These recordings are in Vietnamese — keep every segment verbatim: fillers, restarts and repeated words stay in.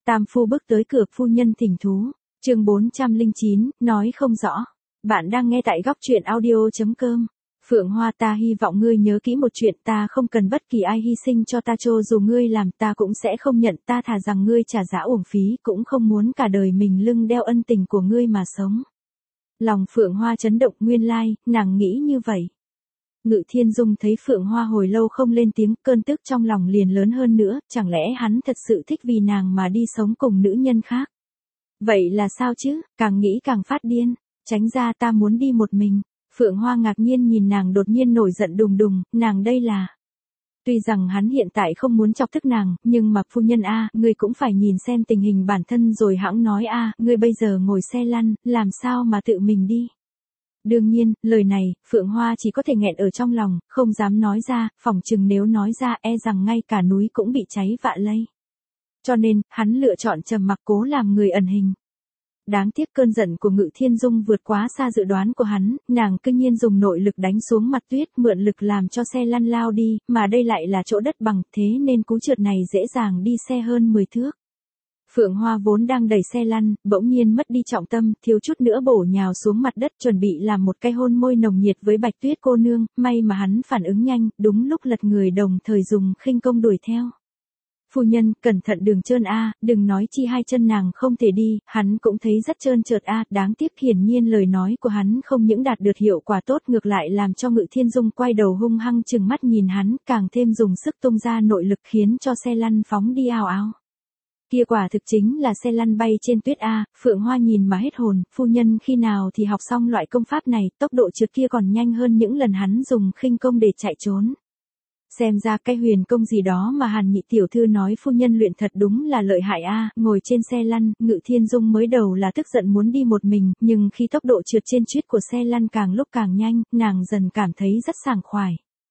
Tam phu bước tới cửa, phu nhân thỉnh thú. Chương bốn trăm lẻ chín, nói không rõ. Bạn đang nghe tại góc truyện audio chấm com. Phượng Hoa, ta hy vọng ngươi nhớ kỹ một chuyện, ta không cần bất kỳ ai hy sinh cho ta, cho dù ngươi làm ta cũng sẽ không nhận, ta thà rằng ngươi trả giá uổng phí, cũng không muốn cả đời mình lưng đeo ân tình của ngươi mà sống. Lòng Phượng Hoa chấn động, nguyên lai, nàng nghĩ như vậy. Ngự Thiên Dung thấy Phượng Hoa hồi lâu không lên tiếng, cơn tức trong lòng liền lớn hơn nữa, chẳng lẽ hắn thật sự thích vì nàng mà đi sống cùng nữ nhân khác? Vậy là sao chứ, càng nghĩ càng phát điên, tránh ra, ta muốn đi một mình. Phượng Hoa ngạc nhiên nhìn nàng đột nhiên nổi giận đùng đùng, nàng đây là... Tuy rằng hắn hiện tại không muốn chọc tức nàng, nhưng mà phu nhân a, ngươi cũng phải nhìn xem tình hình bản thân rồi hẵng nói a, ngươi bây giờ ngồi xe lăn, làm sao mà tự mình đi. Đương nhiên, lời này, Phượng Hoa chỉ có thể nghẹn ở trong lòng, không dám nói ra, phỏng chừng nếu nói ra e rằng ngay cả núi cũng bị cháy vạ lây. Cho nên, hắn lựa chọn trầm mặc, cố làm người ẩn hình. Đáng tiếc cơn giận của Ngự Thiên Dung vượt quá xa dự đoán của hắn, nàng cứ nhiên dùng nội lực đánh xuống mặt tuyết, mượn lực làm cho xe lăn lao đi, mà đây lại là chỗ đất bằng, thế nên cú trượt này dễ dàng đi xe hơn mười thước. Phượng Hoa vốn đang đẩy xe lăn, bỗng nhiên mất đi trọng tâm, thiếu chút nữa bổ nhào xuống mặt đất, chuẩn bị làm một cái hôn môi nồng nhiệt với Bạch Tuyết cô nương, may mà hắn phản ứng nhanh, đúng lúc lật người đồng thời dùng khinh công đuổi theo. Phu nhân, cẩn thận đường trơn a, đừng nói chi hai chân nàng không thể đi, hắn cũng thấy rất trơn trượt a, đáng tiếc hiển nhiên lời nói của hắn không những đạt được hiệu quả tốt, ngược lại làm cho Ngự Thiên Dung quay đầu hung hăng chừng mắt nhìn hắn, càng thêm dùng sức tung ra nội lực khiến cho xe lăn phóng đi ào ào. Kia quả thực chính là xe lăn bay trên tuyết a, Phượng Hoa nhìn mà hết hồn, phu nhân khi nào thì học xong loại công pháp này, tốc độ trượt kia còn nhanh hơn những lần hắn dùng khinh công để chạy trốn. Xem ra cái huyền công gì đó mà Hàn Nhị tiểu thư nói phu nhân luyện thật đúng là lợi hại a. Ngồi trên xe lăn, Ngự Thiên Dung mới đầu là tức giận muốn đi một mình, nhưng khi tốc độ trượt trên tuyết của xe lăn càng lúc càng nhanh, nàng dần cảm thấy rất sảng khoái.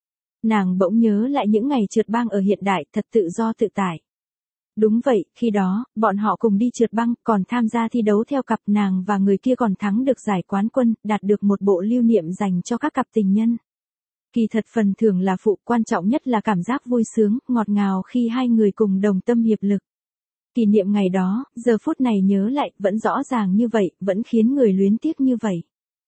Nàng bỗng nhớ lại những ngày trượt băng ở hiện đại, thật tự do tự tại. Đúng vậy, khi đó, bọn họ cùng đi trượt băng, còn tham gia thi đấu theo cặp, nàng và người kia còn thắng được giải quán quân, đạt được một bộ lưu niệm dành cho các cặp tình nhân. Kỳ thật phần thưởng là phụ, quan trọng nhất là cảm giác vui sướng, ngọt ngào khi hai người cùng đồng tâm hiệp lực. Kỷ niệm ngày đó, giờ phút này nhớ lại, vẫn rõ ràng như vậy, vẫn khiến người luyến tiếc như vậy.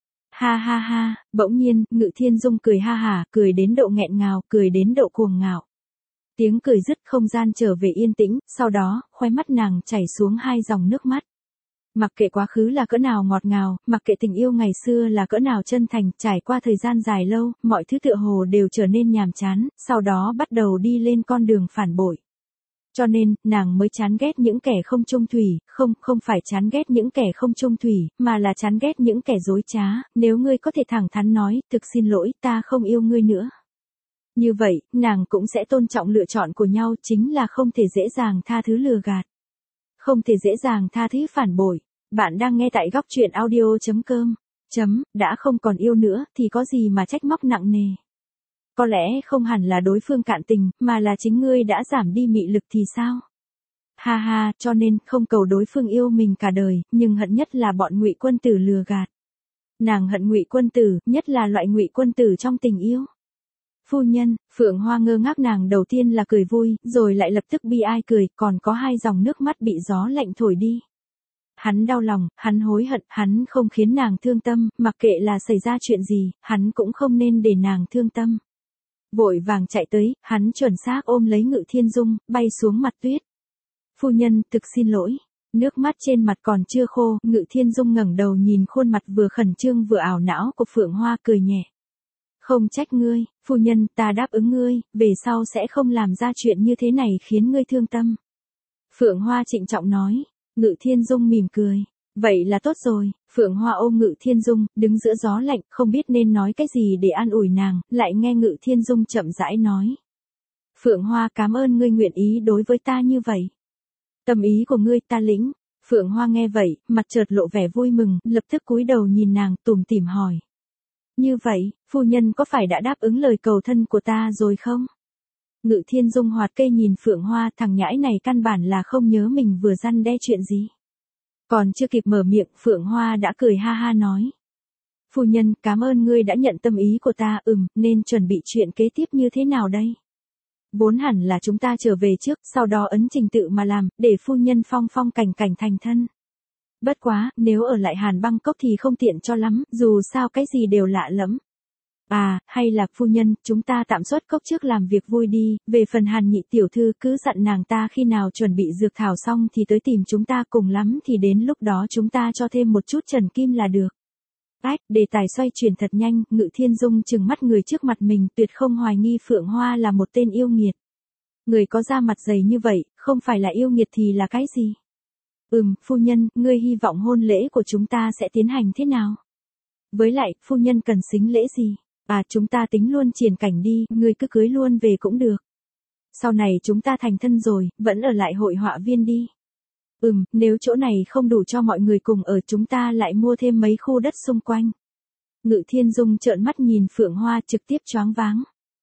Ha ha ha, bỗng nhiên, Ngự Thiên Dung cười ha hả, cười đến độ nghẹn ngào, cười đến độ cuồng ngạo. Tiếng cười dứt, không gian trở về yên tĩnh, sau đó, khóe mắt nàng chảy xuống hai dòng nước mắt. Mặc kệ quá khứ là cỡ nào ngọt ngào, mặc kệ tình yêu ngày xưa là cỡ nào chân thành, trải qua thời gian dài lâu, mọi thứ tựa hồ đều trở nên nhàm chán, sau đó bắt đầu đi lên con đường phản bội. Cho nên, nàng mới chán ghét những kẻ không chung thủy, không, không phải chán ghét những kẻ không chung thủy, mà là chán ghét những kẻ dối trá, nếu ngươi có thể thẳng thắn nói, thực xin lỗi, ta không yêu ngươi nữa. Như vậy, nàng cũng sẽ tôn trọng lựa chọn của nhau, chính là không thể dễ dàng tha thứ lừa gạt. Không thể dễ dàng tha thứ phản bội. Bạn đang nghe tại góc truyện audio chấm com. Chấm, đã không còn yêu nữa, thì có gì mà trách móc nặng nề. Có lẽ không hẳn là đối phương cạn tình, mà là chính ngươi đã giảm đi mị lực thì sao? Ha ha, cho nên, không cầu đối phương yêu mình cả đời, nhưng hận nhất là bọn Ngụy quân tử lừa gạt. Nàng hận Ngụy quân tử, nhất là loại Ngụy quân tử trong tình yêu. Phu nhân, Phượng Hoa ngơ ngác, nàng đầu tiên là cười vui, rồi lại lập tức bi ai cười, còn có hai dòng nước mắt bị gió lạnh thổi đi. Hắn đau lòng, hắn hối hận, hắn không khiến nàng thương tâm, mặc kệ là xảy ra chuyện gì, hắn cũng không nên để nàng thương tâm. Vội vàng chạy tới, hắn chuẩn xác ôm lấy Ngự Thiên Dung, bay xuống mặt tuyết. Phu nhân, thực xin lỗi. Nước mắt trên mặt còn chưa khô, Ngự Thiên Dung ngẩng đầu nhìn khuôn mặt vừa khẩn trương vừa ảo não của Phượng Hoa, cười nhẹ. Không trách ngươi, phu nhân, ta đáp ứng ngươi, về sau sẽ không làm ra chuyện như thế này khiến ngươi thương tâm. Phượng Hoa trịnh trọng nói. Ngự Thiên Dung mỉm cười. Vậy là tốt rồi. Phượng Hoa ôm Ngự Thiên Dung, đứng giữa gió lạnh, không biết nên nói cái gì để an ủi nàng, lại nghe Ngự Thiên Dung chậm rãi nói. Phượng Hoa, cảm ơn ngươi nguyện ý đối với ta như vậy. Tâm ý của ngươi ta lĩnh. Phượng Hoa nghe vậy, mặt chợt lộ vẻ vui mừng, lập tức cúi đầu nhìn nàng, tủm tỉm hỏi. Như vậy, phu nhân có phải đã đáp ứng lời cầu thân của ta rồi không? Ngự Thiên Dung hoạt cây nhìn Phượng Hoa, thằng nhãi này căn bản là không nhớ mình vừa răn đe chuyện gì. Còn chưa kịp mở miệng, Phượng Hoa đã cười ha ha nói. Phu nhân, cảm ơn ngươi đã nhận tâm ý của ta, ừm, nên chuẩn bị chuyện kế tiếp như thế nào đây? Vốn hẳn là chúng ta trở về trước, sau đó ấn trình tự mà làm, để phu nhân phong phong cảnh cảnh thành thân. Bất quá, nếu ở lại Hàn Băng Cốc thì không tiện cho lắm, dù sao cái gì đều lạ lẫm. À, hay là phu nhân, chúng ta tạm xuất cốc trước làm việc vui đi, về phần Hàn nhị tiểu thư cứ dặn nàng ta khi nào chuẩn bị dược thảo xong thì tới tìm chúng ta, cùng lắm thì đến lúc đó chúng ta cho thêm một chút trần kim là được. Ách, đề tài xoay chuyển thật nhanh, Ngự Thiên Dung trừng mắt người trước mặt mình, tuyệt không hoài nghi Phượng Hoa là một tên yêu nghiệt. Người có da mặt dày như vậy, không phải là yêu nghiệt thì là cái gì? Ừm, phu nhân, ngươi hy vọng hôn lễ của chúng ta sẽ tiến hành thế nào? Với lại, phu nhân cần sính lễ gì? À, chúng ta tính luôn triển cảnh đi, ngươi cứ cưới luôn về cũng được. Sau này chúng ta thành thân rồi, vẫn ở lại hội họa viên đi. Ừm, nếu chỗ này không đủ cho mọi người cùng ở, chúng ta lại mua thêm mấy khu đất xung quanh. Ngự Thiên Dung trợn mắt nhìn Phượng Hoa, trực tiếp choáng váng.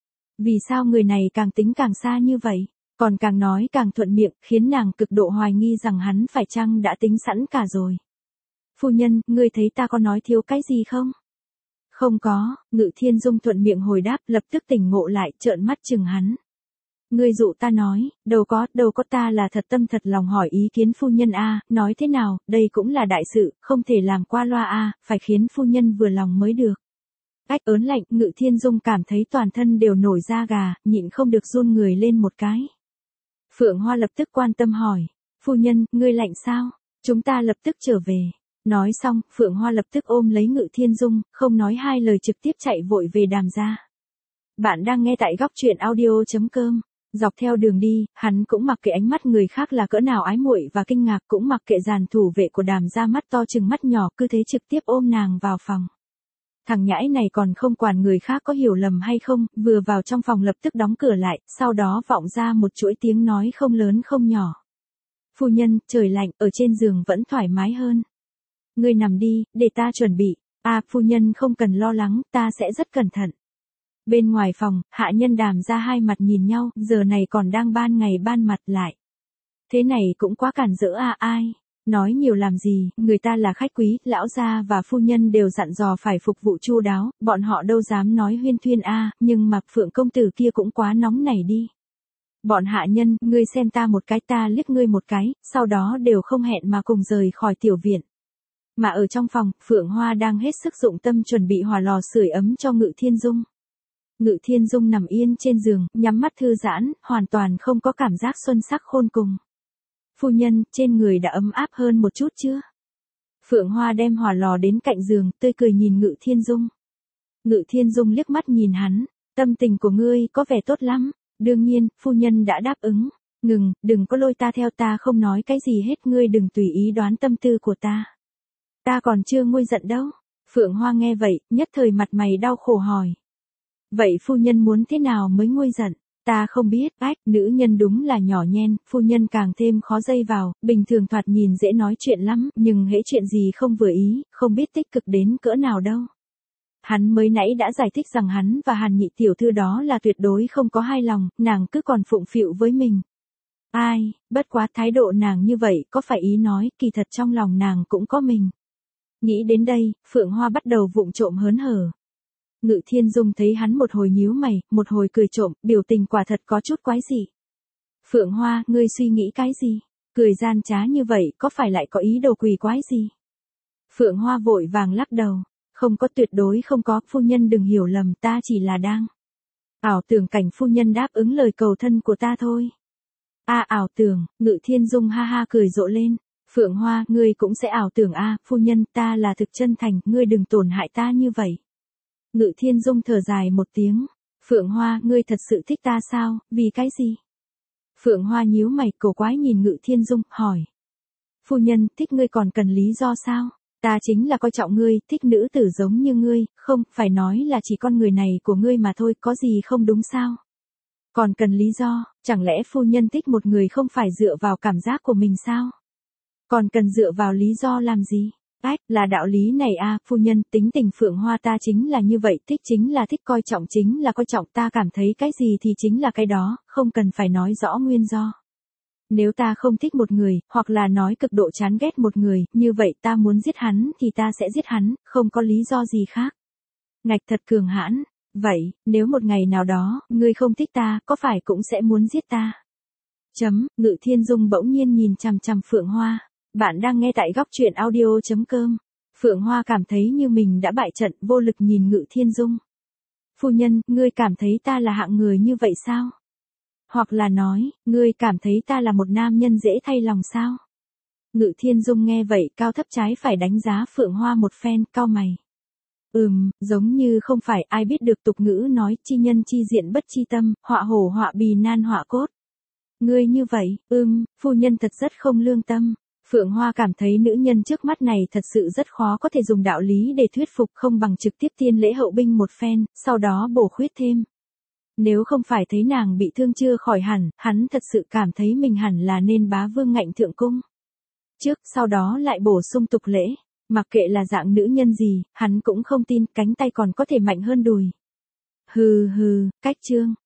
Vì sao người này càng tính càng xa như vậy? Còn càng nói càng thuận miệng, khiến nàng cực độ hoài nghi rằng hắn phải chăng đã tính sẵn cả rồi. Phu nhân, ngươi thấy ta có nói thiếu cái gì không? Không có, Ngự Thiên Dung thuận miệng hồi đáp, lập tức tỉnh ngộ lại, trợn mắt chừng hắn. Ngươi dụ ta nói, đâu có, đâu có, ta là thật tâm thật lòng hỏi ý kiến phu nhân a, nói thế nào, đây cũng là đại sự, không thể làm qua loa a, phải khiến phu nhân vừa lòng mới được. Ách, ớn lạnh, Ngự Thiên Dung cảm thấy toàn thân đều nổi da gà, nhịn không được run người lên một cái. Phượng Hoa lập tức quan tâm hỏi, phu nhân, ngươi lạnh sao? Chúng ta lập tức trở về. Nói xong, Phượng Hoa lập tức ôm lấy Ngự Thiên Dung, không nói hai lời trực tiếp chạy vội về đàm gia. Bạn đang nghe tại góc truyện audio chấm com. Dọc theo đường đi, hắn cũng mặc kệ ánh mắt người khác là cỡ nào ái muội và kinh ngạc, cũng mặc kệ dàn thủ vệ của đàm gia mắt to chừng mắt nhỏ, cứ thế trực tiếp ôm nàng vào phòng. Thằng nhãi này còn không quản người khác có hiểu lầm hay không, vừa vào trong phòng lập tức đóng cửa lại, sau đó vọng ra một chuỗi tiếng nói không lớn không nhỏ. Phu nhân, trời lạnh, ở trên giường vẫn thoải mái hơn. Ngươi nằm đi, để ta chuẩn bị. À, phu nhân không cần lo lắng, ta sẽ rất cẩn thận. Bên ngoài phòng, hạ nhân đàm ra hai mặt nhìn nhau, giờ này còn đang ban ngày ban mặt lại. Thế này cũng quá cản rỡ à, ai? Nói nhiều làm gì, người ta là khách quý, lão gia và phu nhân đều dặn dò phải phục vụ chu đáo, bọn họ đâu dám nói huyên thuyên a, à, nhưng mà Phượng công tử kia cũng quá nóng nảy đi. Bọn hạ nhân, ngươi xem ta một cái, ta liếc ngươi một cái, sau đó đều không hẹn mà cùng rời khỏi tiểu viện. Mà ở trong phòng, Phượng Hoa đang hết sức dụng tâm chuẩn bị hỏa lò sưởi ấm cho Ngự Thiên Dung. Ngự Thiên Dung nằm yên trên giường, nhắm mắt thư giãn, hoàn toàn không có cảm giác xuân sắc khôn cùng. Phu nhân, trên người đã ấm áp hơn một chút chưa? Phượng Hoa đem hỏa lò đến cạnh giường, tươi cười nhìn Ngự Thiên Dung. Ngự Thiên Dung liếc mắt nhìn hắn, tâm tình của ngươi có vẻ tốt lắm. Đương nhiên, phu nhân đã đáp ứng. Ngừng, đừng có lôi ta theo, ta không nói cái gì hết, ngươi đừng tùy ý đoán tâm tư của ta. Ta còn chưa nguôi giận đâu. Phượng Hoa nghe vậy, nhất thời mặt mày đau khổ hỏi. Vậy phu nhân muốn thế nào mới nguôi giận? Ta không biết, ách, nữ nhân đúng là nhỏ nhen, phu nhân càng thêm khó dây vào, bình thường thoạt nhìn dễ nói chuyện lắm, nhưng hễ chuyện gì không vừa ý, không biết tích cực đến cỡ nào đâu. Hắn mới nãy đã giải thích rằng hắn và Hàn nhị tiểu thư đó là tuyệt đối không có hai lòng, nàng cứ còn phụng phịu với mình. Ai, bất quá thái độ nàng như vậy, có phải ý nói, kỳ thật trong lòng nàng cũng có mình. Nghĩ đến đây, Phượng Hoa bắt đầu vụng trộm hớn hở. Ngự Thiên Dung thấy hắn một hồi nhíu mày, một hồi cười trộm, biểu tình quả thật có chút quái dị. Phượng Hoa, ngươi suy nghĩ cái gì? Cười gian trá như vậy, có phải lại có ý đồ quỷ quái gì? Phượng Hoa vội vàng lắc đầu. Không có, tuyệt đối không có, phu nhân đừng hiểu lầm, ta chỉ là đang ảo tưởng cảnh phu nhân đáp ứng lời cầu thân của ta thôi. A à, ảo tưởng, Ngự Thiên Dung ha ha cười rộ lên. Phượng Hoa, ngươi cũng sẽ ảo tưởng a, à, phu nhân, ta là thực chân thành, ngươi đừng tổn hại ta như vậy. Ngự Thiên Dung thở dài một tiếng. Phượng Hoa, ngươi thật sự thích ta sao, vì cái gì? Phượng Hoa nhíu mày, cổ quái nhìn Ngự Thiên Dung, hỏi. Phu nhân, thích ngươi còn cần lý do sao? Ta chính là coi trọng ngươi, thích nữ tử giống như ngươi, không, phải nói là chỉ con người này của ngươi mà thôi, có gì không đúng sao? Còn cần lý do, chẳng lẽ phu nhân thích một người không phải dựa vào cảm giác của mình sao? Còn cần dựa vào lý do làm gì? Ách, là đạo lý này à, phu nhân, tính tình Phượng Hoa ta chính là như vậy, thích chính là thích, coi trọng chính là coi trọng, ta cảm thấy cái gì thì chính là cái đó, không cần phải nói rõ nguyên do. Nếu ta không thích một người, hoặc là nói cực độ chán ghét một người, như vậy ta muốn giết hắn thì ta sẽ giết hắn, không có lý do gì khác. Ngạch thật cường hãn, Vậy, nếu một ngày nào đó, ngươi không thích ta, có phải cũng sẽ muốn giết ta? Chấm, Ngự Thiên Dung bỗng nhiên nhìn chằm chằm Phượng Hoa. Bạn đang nghe tại góc truyện audio.com. Phượng Hoa cảm thấy như mình đã bại trận, vô lực nhìn Ngự Thiên Dung. Phu nhân, ngươi cảm thấy ta là hạng người như vậy sao? Hoặc là nói, ngươi cảm thấy ta là một nam nhân dễ thay lòng sao? Ngự Thiên Dung nghe vậy cao thấp trái phải đánh giá Phượng Hoa một phen, cau mày. Ừm, giống như không phải ai biết được tục ngữ nói chi nhân chi diện bất chi tâm, họa hổ họa bì nan họa cốt. Ngươi như vậy, ưm, phu nhân thật rất không lương tâm. Phượng Hoa cảm thấy nữ nhân trước mắt này thật sự rất khó có thể dùng đạo lý để thuyết phục, không bằng trực tiếp tiên lễ hậu binh một phen, sau đó bổ khuyết thêm. Nếu không phải thấy nàng bị thương chưa khỏi hẳn, hắn thật sự cảm thấy mình hẳn là nên bá vương ngạnh thượng cung. Trước, sau đó lại bổ sung tục lễ. Mặc kệ là dạng nữ nhân gì, hắn cũng không tin cánh tay còn có thể mạnh hơn đùi. Hừ hừ, cách trương.